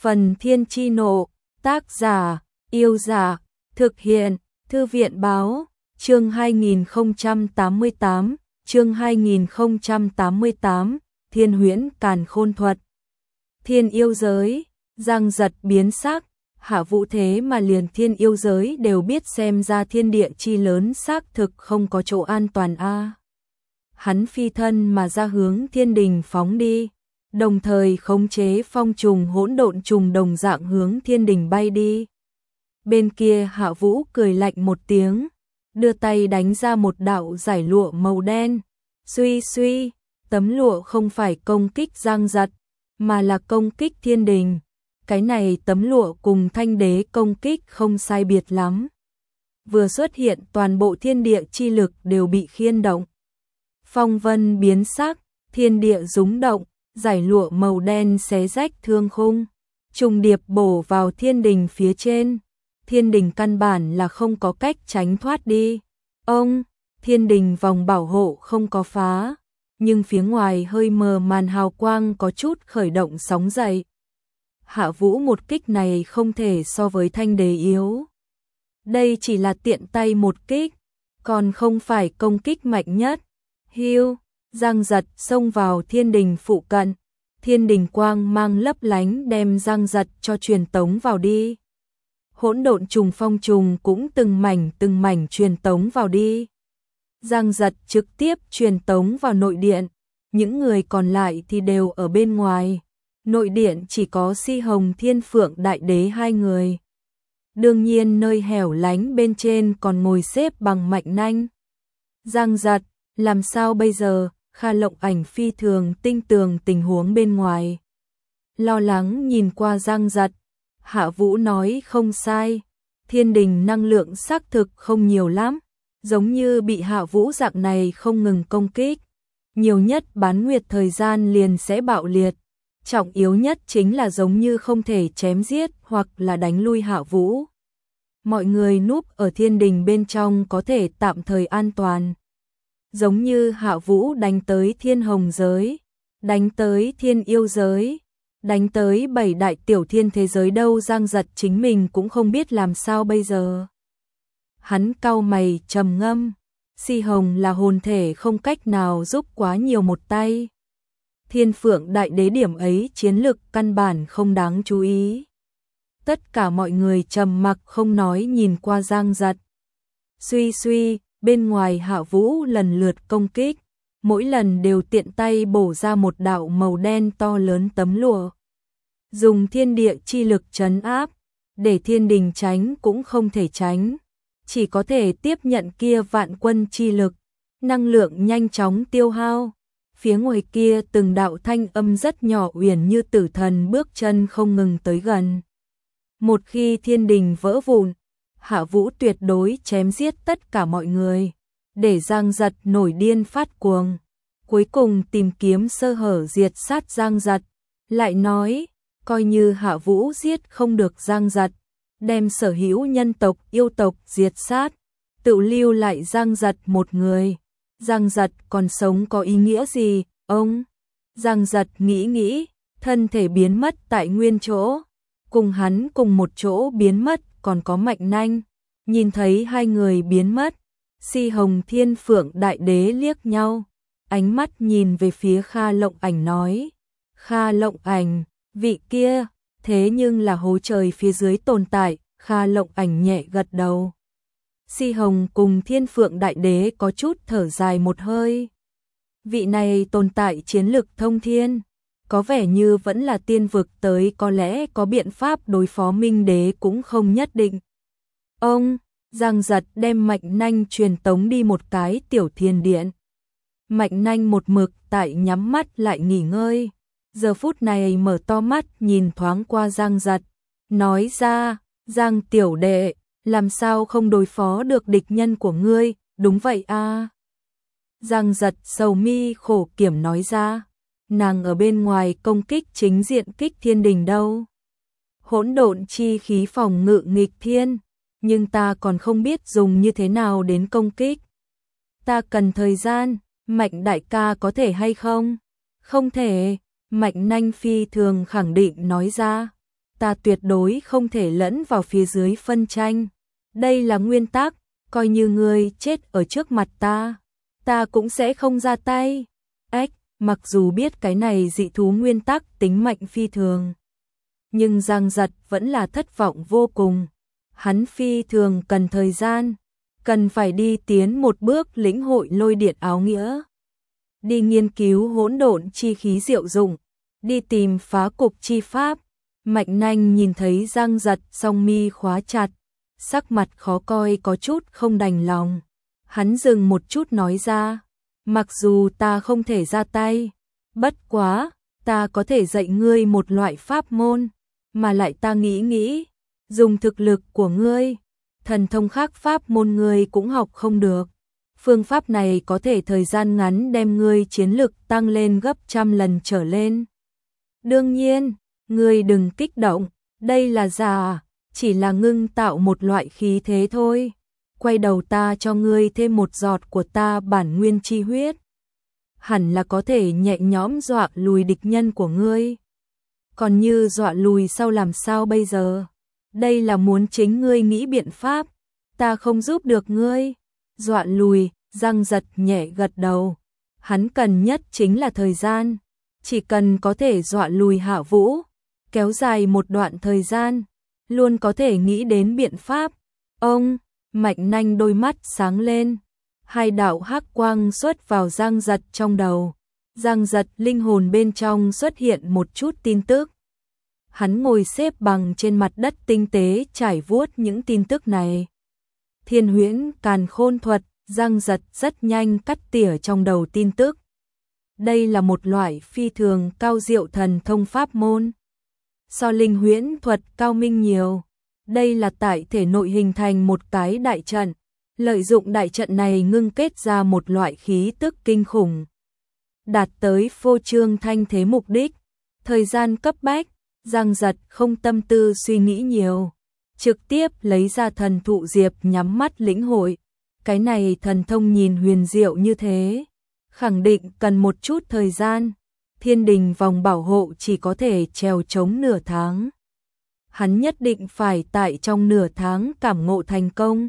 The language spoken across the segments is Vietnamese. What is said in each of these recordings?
Phần Thiên Chi Nộ, tác giả, Yêu Giả, thực hiện, Thư viện Báo, chương 2088, Thiên Huyễn Càn Khôn Thuật. Thiên yêu giới, Giang Giật biến sắc, Hạ Vũ thế mà liền thiên yêu giới đều biết, xem ra thiên địa chi lớn xác thực không có chỗ an toàn a. Hắn phi thân mà ra hướng thiên đình phóng đi, đồng thời khống chế phong trùng hỗn độn trùng đồng dạng hướng thiên đình bay đi. Bên kia Hạ Vũ cười lạnh một tiếng, đưa tay đánh ra một đạo giải lụa màu đen. Suy suy, tấm lụa không phải công kích Giang Giật, mà là công kích thiên đình. Cái này tấm lụa cùng Thanh Đế công kích không sai biệt lắm. Vừa xuất hiện, toàn bộ thiên địa chi lực đều bị khiên động. Phong vân biến sắc, thiên địa rúng động, giải lụa màu đen xé rách thương khung, trùng điệp bổ vào thiên đình phía trên. Thiên đình căn bản là không có cách tránh thoát đi. Thiên đình vòng bảo hộ không có phá, nhưng phía ngoài hơi mờ màn hào quang có chút khởi động sóng dậy. Hạ Vũ một kích này không thể so với Thanh Đế yếu. Đây chỉ là tiện tay một kích, còn không phải công kích mạnh nhất. Hiu, Giang Giật xông vào thiên đình phụ cận, thiên đình quang mang lấp lánh đem Giang Giật cho truyền tống vào đi. Hỗn độn trùng phong trùng cũng từng mảnh truyền tống vào đi. Giang Giật trực tiếp truyền tống vào nội điện, những người còn lại thì đều ở bên ngoài. Nội điện chỉ có Si Hồng Thiên Phượng Đại Đế hai người. Đương nhiên nơi hẻo lánh bên trên còn ngồi xếp bằng Mạnh Nanh. Giang Giật, làm sao bây giờ? Kha Lộng Ảnh phi thường tinh tường tình huống bên ngoài, lo lắng nhìn qua Giang Giật. Hạ Vũ nói không sai, thiên đình năng lượng xác thực không nhiều lắm, giống như bị Hạ Vũ dạng này không ngừng công kích, nhiều nhất bán nguyệt thời gian liền sẽ bạo liệt. Trọng yếu nhất chính là giống như không thể chém giết hoặc là đánh lui Hạ Vũ. Mọi người núp ở thiên đình bên trong có thể tạm thời an toàn. Giống như Hạ Vũ đánh tới thiên hồng giới, đánh tới thiên yêu giới, đánh tới 7 đại tiểu thiên thế giới đâu, Giang Giật chính mình cũng không biết làm sao bây giờ. Hắn cau mày trầm ngâm, Si Hồng là hồn thể không cách nào giúp quá nhiều một tay. Thiên Phượng Đại Đế điểm ấy chiến lực căn bản không đáng chú ý. Tất cả mọi người trầm mặc không nói nhìn qua Giang Giật. Suy suy, bên ngoài Hạ Vũ lần lượt công kích, mỗi lần đều tiện tay bổ ra một đạo màu đen to lớn tấm lụa. Dùng thiên địa chi lực trấn áp, để thiên đình tránh cũng không thể tránh, chỉ có thể tiếp nhận kia vạn quân chi lực, năng lượng nhanh chóng tiêu hao. Phía ngoài kia từng đạo thanh âm rất nhỏ uyển như tử thần bước chân không ngừng tới gần. Một khi thiên đình vỡ vụn, Hạ Vũ tuyệt đối chém giết tất cả mọi người, để Giang Giật nổi điên phát cuồng. Cuối cùng tìm kiếm sơ hở diệt sát Giang Giật, lại nói, coi như Hạ Vũ giết không được Giang Giật, đem sở hữu nhân tộc yêu tộc diệt sát, tự lưu lại Giang Giật một người. Giang Giật còn sống có ý nghĩa gì? Giang Giật nghĩ, thân thể biến mất tại nguyên chỗ, cùng hắn cùng một chỗ biến mất còn có Mạnh Nanh. Nhìn thấy hai người biến mất, Si Hồng Thiên Phượng Đại Đế liếc nhau, ánh mắt nhìn về phía Kha Lộng Ảnh nói, Kha Lộng Ảnh, vị kia, thế nhưng là hố trời phía dưới tồn tại. Kha Lộng Ảnh nhẹ gật đầu. Si Hồng cùng Thiên Phượng Đại Đế có chút thở dài một hơi. Vị này tồn tại chiến lực thông thiên, có vẻ như vẫn là tiên vực tới, có lẽ có biện pháp đối phó Minh Đế cũng không nhất định. Giang Giật đem Mạnh Nanh truyền tống đi một cái tiểu thiên điện. Mạnh Nanh một mực tại nhắm mắt lại nghỉ ngơi, giờ phút này mở to mắt nhìn thoáng qua Giang Giật, nói ra, Giang tiểu đệ, làm sao không đối phó được địch nhân của ngươi? Đúng vậy a. Giang Giật sầu mi khổ kiểm nói ra, nàng ở bên ngoài công kích chính diện kích thiên đình đâu. Hỗn độn chi khí phòng ngự nghịch thiên, nhưng ta còn không biết dùng như thế nào đến công kích. Ta cần thời gian, Mạnh đại ca có thể hay không? Không thể, Mạnh Nanh phi thường khẳng định nói ra. ta tuyệt đối không thể lẫn vào phía dưới phân tranh. Đây là nguyên tắc, coi như ngươi chết ở trước mặt ta cũng sẽ không ra tay. Ếch, mặc dù biết cái này dị thú nguyên tắc tính mạnh phi thường, nhưng Giang Giật vẫn là thất vọng vô cùng. Hắn phi thường cần thời gian, cần phải đi tiến một bước lĩnh hội lôi điện áo nghĩa, đi nghiên cứu hỗn độn chi khí diệu dụng, đi tìm phá cục chi pháp. Mạnh Nanh nhìn thấy Giang Giật song mi khóa chặt, sắc mặt khó coi có chút không đành lòng. Hắn dừng một chút nói ra, mặc dù ta không thể ra tay, bất quá, ta có thể dạy ngươi một loại pháp môn, mà lại ta nghĩ, dùng thực lực của ngươi, thần thông khác pháp môn ngươi cũng học không được. Phương pháp này có thể thời gian ngắn đem ngươi chiến lực tăng lên gấp 100 lần trở lên. Đương nhiên, ngươi đừng kích động, đây là giả, chỉ là ngưng tạo một loại khí thế thôi. Quay đầu ta cho ngươi thêm một giọt của ta bản nguyên chi huyết, hẳn là có thể nhẹ nhõm dọa lùi địch nhân của ngươi. Còn như dọa lùi sau làm sao bây giờ? Đây là muốn chính ngươi nghĩ biện pháp, ta không giúp được ngươi. Dọa lùi, Giang Giật nhẹ gật đầu. Hắn cần nhất chính là thời gian, chỉ cần có thể dọa lùi Hạ Vũ, kéo dài một đoạn thời gian, luôn có thể nghĩ đến biện pháp. Ông, Mạnh Nanh đôi mắt sáng lên, hai đạo hắc quang xuất vào Giang Giật trong đầu. Giang Giật linh hồn bên trong xuất hiện một chút tin tức. Hắn ngồi xếp bằng trên mặt đất tinh tế trải vuốt những tin tức này. Thiên huyễn càn khôn thuật, Giang Giật rất nhanh cắt tỉa trong đầu tin tức. Đây là một loại phi thường cao diệu thần thông pháp môn, so linh huyễn thuật cao minh nhiều. Đây là tại thể nội hình thành một cái đại trận, lợi dụng đại trận này ngưng kết ra một loại khí tức kinh khủng, đạt tới phô trương thanh thế mục đích. Thời gian cấp bách, Giang Giật không tâm tư suy nghĩ nhiều, trực tiếp lấy ra thần thụ diệp nhắm mắt lĩnh hội. Cái này thần thông nhìn huyền diệu như thế, khẳng định cần một chút thời gian. Thiên đình vòng bảo hộ chỉ có thể trèo chống nửa tháng. Hắn nhất định phải tại trong nửa tháng cảm ngộ thành công.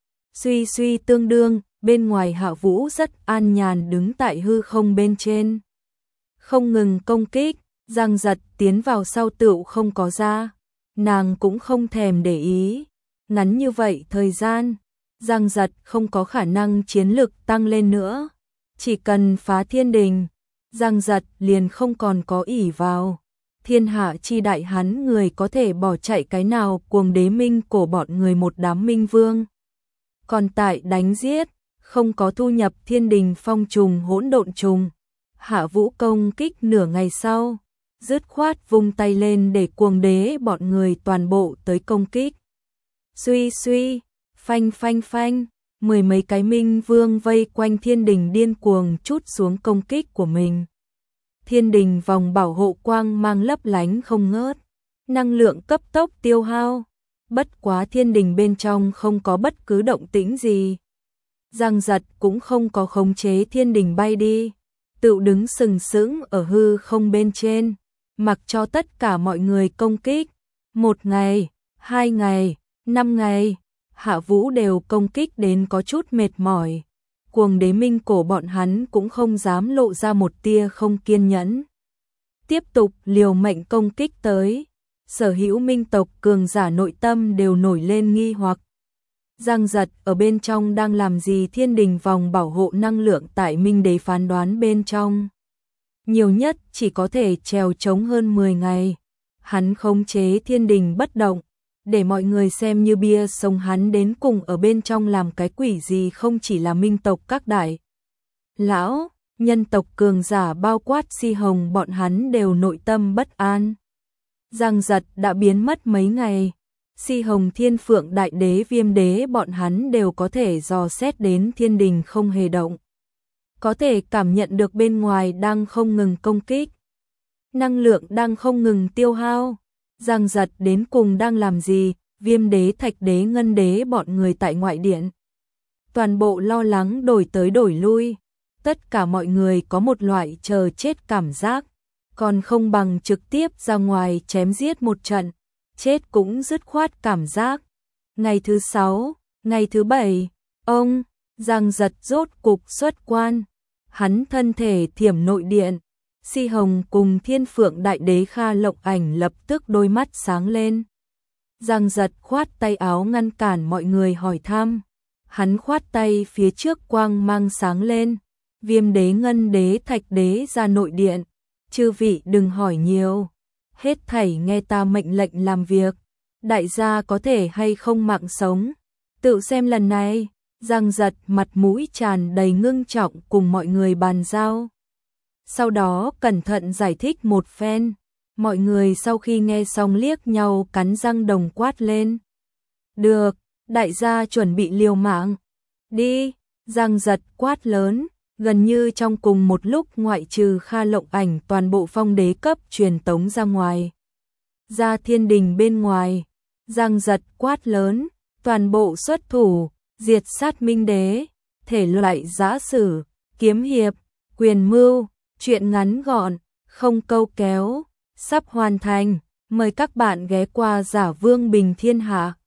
Suy tương đương, bên ngoài Hạ Vũ rất an nhàn đứng tại hư không bên trên, không ngừng công kích. Giang Giật tiến vào sau tựu không có ra, nàng cũng không thèm để ý. Ngắn như vậy thời gian, Giang Giật không có khả năng chiến lực tăng lên nữa. Chỉ cần phá thiên đình, Giang Giật liền không còn có ỷ vào. Thiên hạ chi đại hắn người có thể bỏ chạy cái nào, cuồng đế minh cổ bọn người một đám minh vương. Còn tại đánh giết, không có thu nhập thiên đình phong trùng hỗn độn trùng. Hạ Vũ công kích nửa ngày sau, dứt khoát vung tay lên để cuồng đế bọn người toàn bộ tới công kích. Suy, phanh, mười mấy cái minh vương vây quanh thiên đình điên cuồng trút xuống công kích của mình. Thiên đình vòng bảo hộ quang mang lấp lánh không ngớt, năng lượng cấp tốc tiêu hao. Bất quá thiên đình bên trong không có bất cứ động tĩnh gì. Giang Giật cũng không có khống chế thiên đình bay đi, tự đứng sừng sững ở hư không bên trên, mặc cho tất cả mọi người công kích. 1 ngày, 2 ngày, 5 ngày, Hạ Vũ đều công kích đến có chút mệt mỏi. Cuồng đế minh cổ bọn hắn cũng không dám lộ ra một tia không kiên nhẫn, tiếp tục liều mệnh công kích tới. Sở hữu minh tộc cường giả nội tâm đều nổi lên nghi hoặc. Giang Giật ở bên trong đang làm gì? Thiên đình vòng bảo hộ năng lượng tại minh đế phán đoán bên trong, nhiều nhất chỉ có thể trèo chống hơn 10 ngày. Hắn khống chế thiên đình bất động, để mọi người xem như bia sống. Hắn đến cùng ở bên trong làm cái quỷ gì? Không chỉ là minh tộc các đại lão, nhân tộc cường giả bao quát Si Hồng bọn hắn đều nội tâm bất an. Giang Giật đã biến mất mấy ngày, Si Hồng, Thiên Phượng Đại Đế, Viêm Đế bọn hắn đều có thể dò xét đến thiên đình không hề động, có thể cảm nhận được bên ngoài đang không ngừng công kích, năng lượng đang không ngừng tiêu hao. Giang Giật đến cùng đang làm gì? Viêm Đế, Thạch Đế, Ngân Đế bọn người tại ngoại điện, toàn bộ lo lắng đổi tới đổi lui. Tất cả mọi người có một loại chờ chết cảm giác, còn không bằng trực tiếp ra ngoài chém giết một trận. chết cũng dứt khoát cảm giác. Ngày thứ 6, ngày thứ 7, ông Giang Giật rốt cục xuất quan. Hắn thân thể thiểm nội điện. Si Hồng cùng Thiên Phượng Đại Đế Kha Lộng Ảnh lập tức đôi mắt sáng lên. Giang Giật khoát tay áo ngăn cản mọi người hỏi thăm. Hắn khoát tay phía trước quang mang sáng lên. Viêm Đế, Ngân Đế, Thạch Đế ra nội điện. Chư vị đừng hỏi nhiều. Hết thảy nghe ta mệnh lệnh làm việc. Đại gia có thể hay không mạng sống. Tự xem lần này. Giang Giật mặt mũi tràn đầy ngưng trọng cùng mọi người bàn giao. Sau đó cẩn thận giải thích một phen. Mọi người sau khi nghe xong liếc nhau cắn răng đồng quát lên. Được, đại gia chuẩn bị liều mạng. Đi, Giang Giật quát lớn. Gần như trong cùng một lúc ngoại trừ Kha Lộng Ảnh toàn bộ phong đế cấp truyền tống ra ngoài. Ra thiên đình bên ngoài, Giang Giật quát lớn, toàn bộ xuất thủ, diệt sát minh đế, thể loại giã sử, kiếm hiệp, quyền mưu, chuyện ngắn gọn, không câu kéo, sắp hoàn thành, mời các bạn ghé qua Giả Vương Bình Thiên Hạ.